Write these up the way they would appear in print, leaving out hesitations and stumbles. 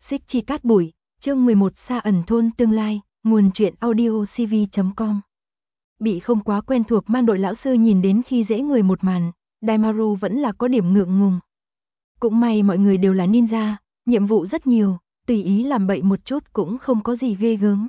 Xích chi cát bụi, chương 11 Sa ẩn thôn tương lai, nguồn truyện audio cv.com. Bị không quá quen thuộc mang đội lão sư nhìn đến khi dễ người một màn, Daimaru vẫn là có điểm ngượng ngùng. Cũng may mọi người đều là ninja, nhiệm vụ rất nhiều, tùy ý làm bậy một chút cũng không có gì ghê gớm.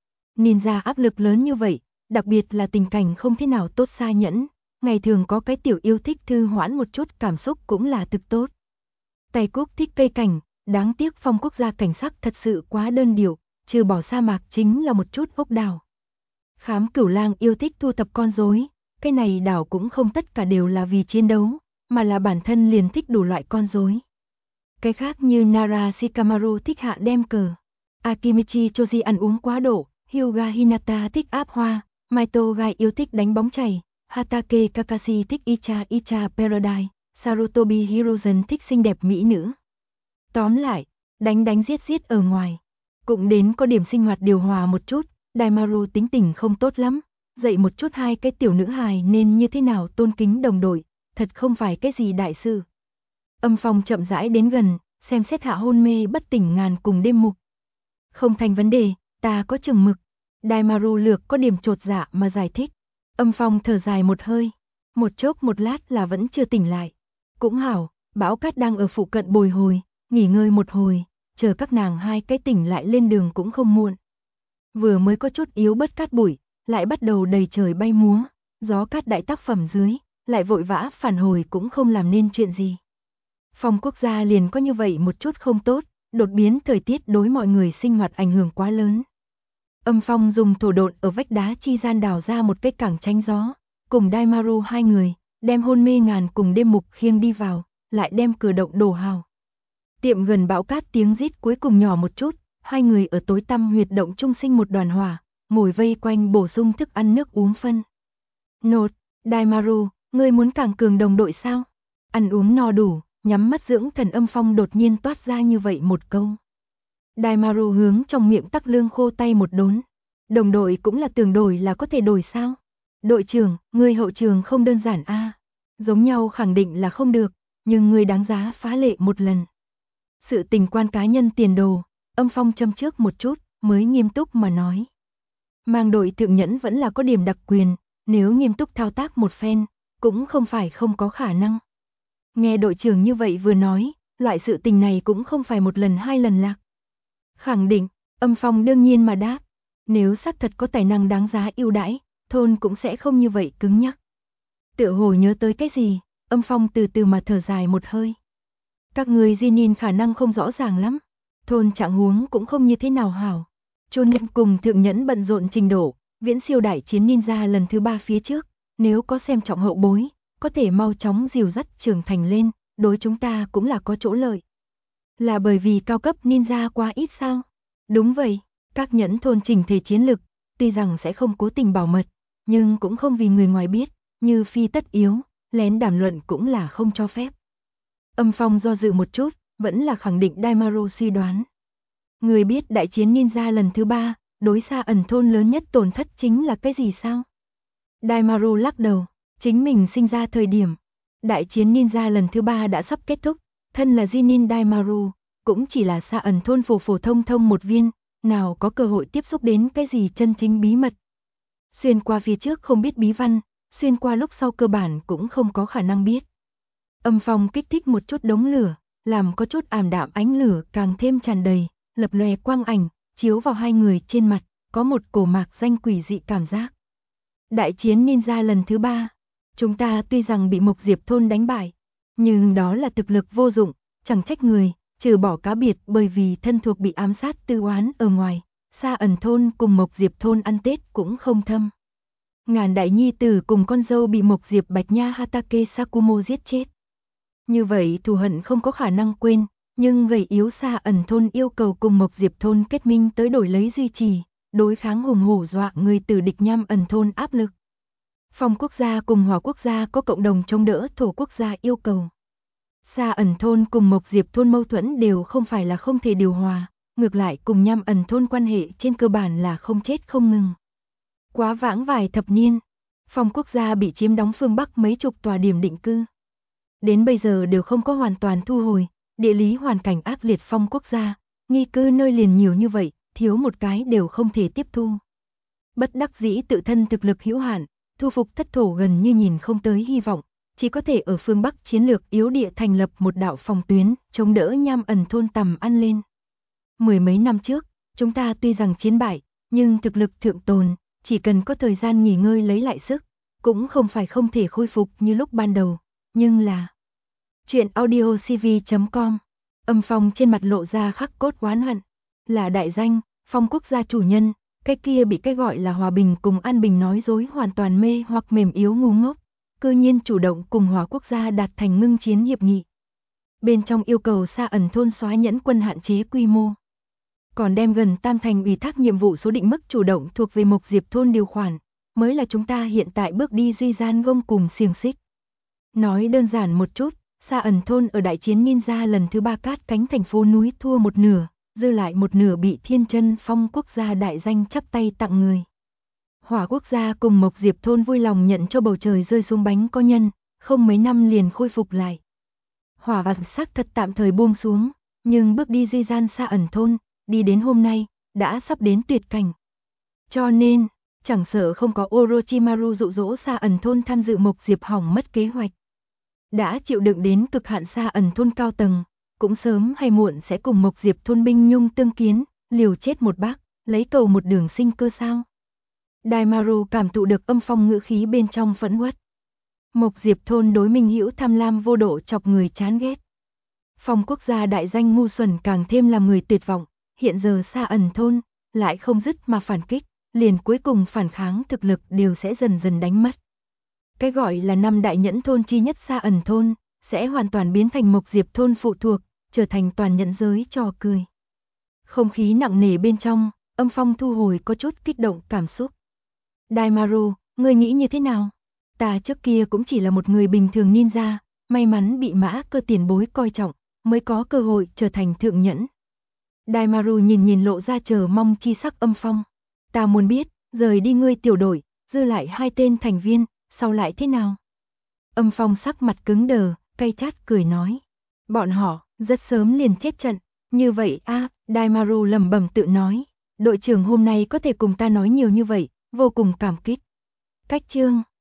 Ninja áp lực lớn như vậy, đặc biệt là tình cảnh không thế nào tốt Sa Nhẫn, ngày thường có cái tiểu yêu thích thư hoãn một chút cảm xúc cũng là thực tốt. Tây Quốc thích cây cảnh, đáng tiếc Phong quốc gia cảnh sắc thật sự quá đơn điệu, trừ bỏ sa mạc chính là một chút ốc đảo. Khám Cửu Lang yêu thích thu thập con rối, cái này đảo cũng không tất cả đều là vì chiến đấu, mà là bản thân liền thích đủ loại con rối. Cái khác như Nara Shikamaru thích hạ đem cờ, Akimichi Choji ăn uống quá độ, Hyuga Hinata thích áp hoa, Maito Gai yêu thích đánh bóng chày, Hatake Kakashi thích Icha Paradise, Sarutobi Hirozen thích xinh đẹp mỹ nữ. Tóm lại, đánh giết ở ngoài. Cũng đến có điểm sinh hoạt điều hòa một chút, Daimaru tính tình không tốt lắm, dạy một chút hai cái tiểu nữ hài nên như thế nào tôn kính đồng đội, thật không phải cái gì đại sự. Âm Phong chậm rãi đến gần, xem xét hạ hôn mê bất tỉnh Ngàn cùng Đêm Mục. Không thành vấn đề, ta có chừng mực. Daimaru lược có điểm chột dạ mà giải thích. Âm Phong thở dài một hơi, một chốc một lát là vẫn chưa tỉnh lại. Cũng hảo, Bão Cát đang ở phụ cận bồi hồi, nghỉ ngơi một hồi, chờ các nàng hai cái tỉnh lại lên đường cũng không muộn. Vừa mới có chút yếu bớt cát bụi, lại bắt đầu đầy trời bay múa, gió cát đại tác phẩm dưới, lại vội vã phản hồi cũng không làm nên chuyện gì. Phong quốc gia liền có như vậy một chút không tốt, đột biến thời tiết đối mọi người sinh hoạt ảnh hưởng quá lớn. Âm Phong dùng thổ độn ở vách đá chi gian đào ra một cái cảng tránh gió, cùng Daimaru hai người, đem hôn mê Ngàn cùng Đêm Mục khiêng đi vào, lại đem cửa động đổ hào. Tiệm gần bão cát tiếng rít cuối cùng nhỏ một chút, hai người ở tối tăm huyệt động trung sinh một đoàn hỏa, ngồi vây quanh bổ sung thức ăn nước uống phân. Nột, Daimaru, ngươi muốn càng cường đồng đội sao? Ăn uống no đủ, nhắm mắt dưỡng thần Âm Phong đột nhiên toát ra như vậy một câu. Daimaru hướng trong miệng tắc lương khô tay một đốn. Đồng đội cũng là tưởng đổi là có thể đổi sao? Đội trưởng, ngươi hậu trường không đơn giản a. Giống nhau khẳng định là không được, nhưng ngươi đáng giá phá lệ một lần. Sự tình quan cá nhân tiền đồ, Âm Phong châm trước một chút, mới nghiêm túc mà nói. Mang đội thượng nhẫn vẫn là có điểm đặc quyền, nếu nghiêm túc thao tác một phen, cũng không phải không có khả năng. Nghe đội trưởng như vậy vừa nói, loại sự tình này cũng không phải một lần hai lần lạc. Khẳng định, Âm Phong đương nhiên mà đáp, nếu xác thật có tài năng đáng giá ưu đãi, thôn cũng sẽ không như vậy cứng nhắc. Tựa hồ nhớ tới cái gì, Âm Phong từ từ mà thở dài một hơi. Các người Jinin khả năng không rõ ràng lắm, thôn trạng huống cũng không như thế nào hảo. Cho nên cùng thượng nhẫn bận rộn trình độ, viễn siêu đại chiến ninja lần thứ 3 phía trước, nếu có xem trọng hậu bối, có thể mau chóng dìu dắt trưởng thành lên, đối chúng ta cũng là có chỗ lợi. Là bởi vì cao cấp ninja quá ít sao? Đúng vậy, các nhẫn thôn chỉnh thể chiến lực, tuy rằng sẽ không cố tình bảo mật, nhưng cũng không vì người ngoài biết, như phi tất yếu, lén đàm luận cũng là không cho phép. Âm Phong do dự một chút, vẫn là khẳng định Daimaru suy đoán. Người biết đại chiến ninja lần thứ 3, đối Sa ẩn thôn lớn nhất tổn thất chính là cái gì sao? Daimaru lắc đầu, chính mình sinh ra thời điểm. Đại chiến ninja lần thứ 3 đã sắp kết thúc, thân là Jinin Daimaru, cũng chỉ là Sa ẩn thôn phổ thông một viên, nào có cơ hội tiếp xúc đến cái gì chân chính bí mật. Xuyên qua phía trước không biết bí văn, xuyên qua lúc sau cơ bản cũng không có khả năng biết. Âm Phong kích thích một chút đống lửa, làm có chút ảm đạm ánh lửa càng thêm tràn đầy, lập lòe quang ảnh, chiếu vào hai người trên mặt, có một cổ mạc danh quỷ dị cảm giác. Đại chiến ninja lần thứ 3, chúng ta tuy rằng bị Mộc Diệp thôn đánh bại, nhưng đó là thực lực vô dụng, chẳng trách người, trừ bỏ cá biệt bởi vì thân thuộc bị ám sát tư oán ở ngoài, Sa ẩn thôn cùng Mộc Diệp thôn ăn Tết cũng không thâm. Ngàn đại nhi tử cùng con dâu bị Mộc Diệp Bạch Nha Hatake Sakumo giết chết. Như vậy thù hận không có khả năng quên, nhưng gầy yếu Sa ẩn thôn yêu cầu cùng Mộc Diệp thôn kết minh tới đổi lấy duy trì, đối kháng hùng hổ dọa người từ địch Nham ẩn thôn áp lực. Phong quốc gia cùng Hỏa quốc gia có cộng đồng chống đỡ Thổ quốc gia yêu cầu. Sa ẩn thôn cùng Mộc Diệp thôn mâu thuẫn đều không phải là không thể điều hòa, ngược lại cùng Nham ẩn thôn quan hệ trên cơ bản là không chết không ngừng. Quá vãng vài thập niên, Phong quốc gia bị chiếm đóng phương Bắc mấy chục tòa điểm định cư. Đến bây giờ đều không có hoàn toàn thu hồi, địa lý hoàn cảnh ác liệt Phong quốc gia, nghi cư nơi liền nhiều như vậy, thiếu một cái đều không thể tiếp thu. Bất đắc dĩ tự thân thực lực hữu hạn, thu phục thất thổ gần như nhìn không tới hy vọng, chỉ có thể ở phương Bắc chiến lược yếu địa thành lập một đạo phòng tuyến, chống đỡ Nham Ẩn thôn tầm ăn lên. Mười mấy năm trước, chúng ta tuy rằng chiến bại, nhưng thực lực thượng tồn, chỉ cần có thời gian nghỉ ngơi lấy lại sức, cũng không phải không thể khôi phục như lúc ban đầu, nhưng là... Chuyện audiocv.com. Âm Phong trên mặt lộ ra khắc cốt oán hận, là đại danh, Phong quốc gia chủ nhân, cái kia bị cái gọi là hòa bình cùng an bình nói dối hoàn toàn mê hoặc mềm yếu ngu ngốc, cư nhiên chủ động cùng Hòa quốc gia đạt thành ngưng chiến hiệp nghị. Bên trong yêu cầu Sa Ẩn thôn xóa nhẫn quân hạn chế quy mô. Còn đem gần tam thành ủy thác nhiệm vụ số định mức chủ động thuộc về Mộc Diệp thôn điều khoản, mới là chúng ta hiện tại bước đi duy gian gông cùng xiềng xích. Nói đơn giản một chút, Sa Ẩn thôn ở đại chiến ninja lần thứ 3 cát cánh thành phố núi thua một nửa, dư lại một nửa bị Thiên Chân Phong quốc gia đại danh chắp tay tặng người. Hỏa quốc gia cùng Mộc Diệp thôn vui lòng nhận cho bầu trời rơi xuống bánh có nhân, không mấy năm liền khôi phục lại. Hỏa vạn sắc thật tạm thời buông xuống, nhưng bước đi duy gian Sa Ẩn thôn, đi đến hôm nay, đã sắp đến tuyệt cảnh. Cho nên, chẳng sợ không có Orochimaru dụ dỗ Sa Ẩn thôn tham dự Mộc Diệp hỏng mất kế hoạch. Đã chịu đựng đến cực hạn Sa Ẩn thôn cao tầng, cũng sớm hay muộn sẽ cùng Mộc Diệp thôn binh nhung tương kiến, liều chết một bác, lấy cầu một đường sinh cơ sao. Daimaru cảm thụ được Âm Phong ngữ khí bên trong phẫn uất. Mộc Diệp thôn đối Minh Hữu tham lam vô độ chọc người chán ghét. Phong quốc gia đại danh ngu xuẩn càng thêm làm người tuyệt vọng, hiện giờ Sa Ẩn thôn lại không dứt mà phản kích, liền cuối cùng phản kháng thực lực đều sẽ dần dần đánh mất. Cái gọi là năm đại nhẫn thôn chi nhất Sa Ẩn thôn, sẽ hoàn toàn biến thành Mộc Diệp thôn phụ thuộc, trở thành toàn nhẫn giới trò cười. Không khí nặng nề bên trong, Âm Phong thu hồi có chút kích động cảm xúc. Daimaru, ngươi nghĩ như thế nào? Ta trước kia cũng chỉ là một người bình thường ninja, may mắn bị Mã Cơ tiền bối coi trọng, mới có cơ hội trở thành thượng nhẫn. Daimaru nhìn lộ ra chờ mong chi sắc Âm Phong. Ta muốn biết, rời đi ngươi tiểu đội, dư lại 2 tên thành viên, sau lại thế nào? Âm Phong sắc mặt cứng đờ, cay chát cười nói. Bọn họ, rất sớm liền chết trận, như vậy Daimaru lẩm bẩm tự nói. Đội trưởng hôm nay có thể cùng ta nói nhiều như vậy, vô cùng cảm kích. Cách chương